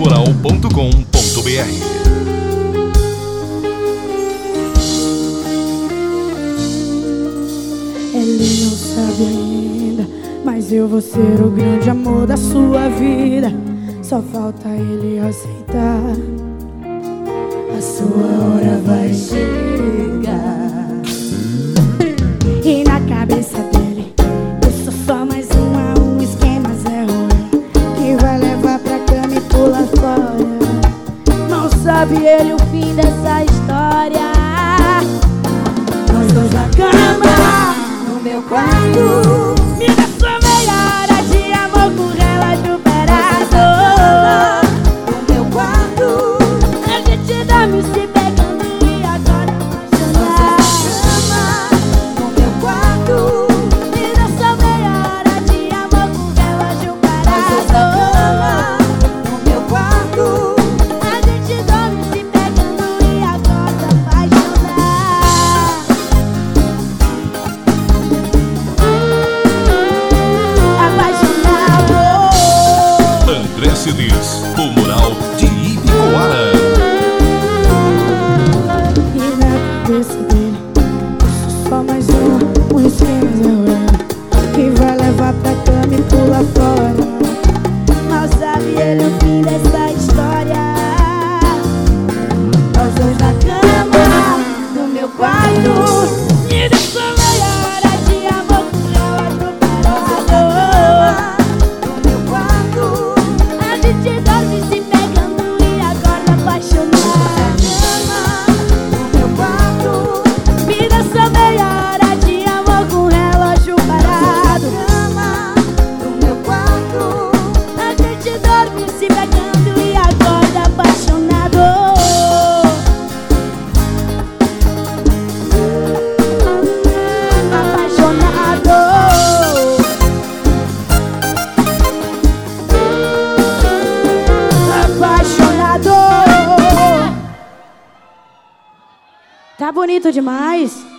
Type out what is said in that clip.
Coral.com.br. Ele não sabe ainda, mas eu vou ser o grande amor da sua vida. Só falta ele aceitar. A sua hora vai chegar. E na cabeça dele, eu sou só mais um esquema Zé Ruela, que vai levar pra cama e pula fora. Não sabe ele o fim dessa história. Nós dois na cama, no meu quarto, me dá sua meia hora de amor com relógio parado. No meu quarto, a gente dorme se pegando e agora apaixonar. No meu quarto, me dá sua meia hora de amor com relógio parado. No meu quarto, a gente dorme se pegando e agora apaixonar. André Cidis, o mural de Ibicoara. E na cabeça dele, eu sou só mais um esquema Zé Ruela, que vai levar pra cama e pula fora. Mal sabe ele o fim dessa história. Nós dois na cama, no meu quarto, me dá sua meia hora de amor com relógio parado. No meu quarto, a gente dorme se pegando e agora apaixonar. No meu quarto, me dá sua meia hora de amor com relógio parado. No meu quarto, a gente dorme se pegando e agora apaixonado. Apaixonado. Apaixonado. Tá bonito demais.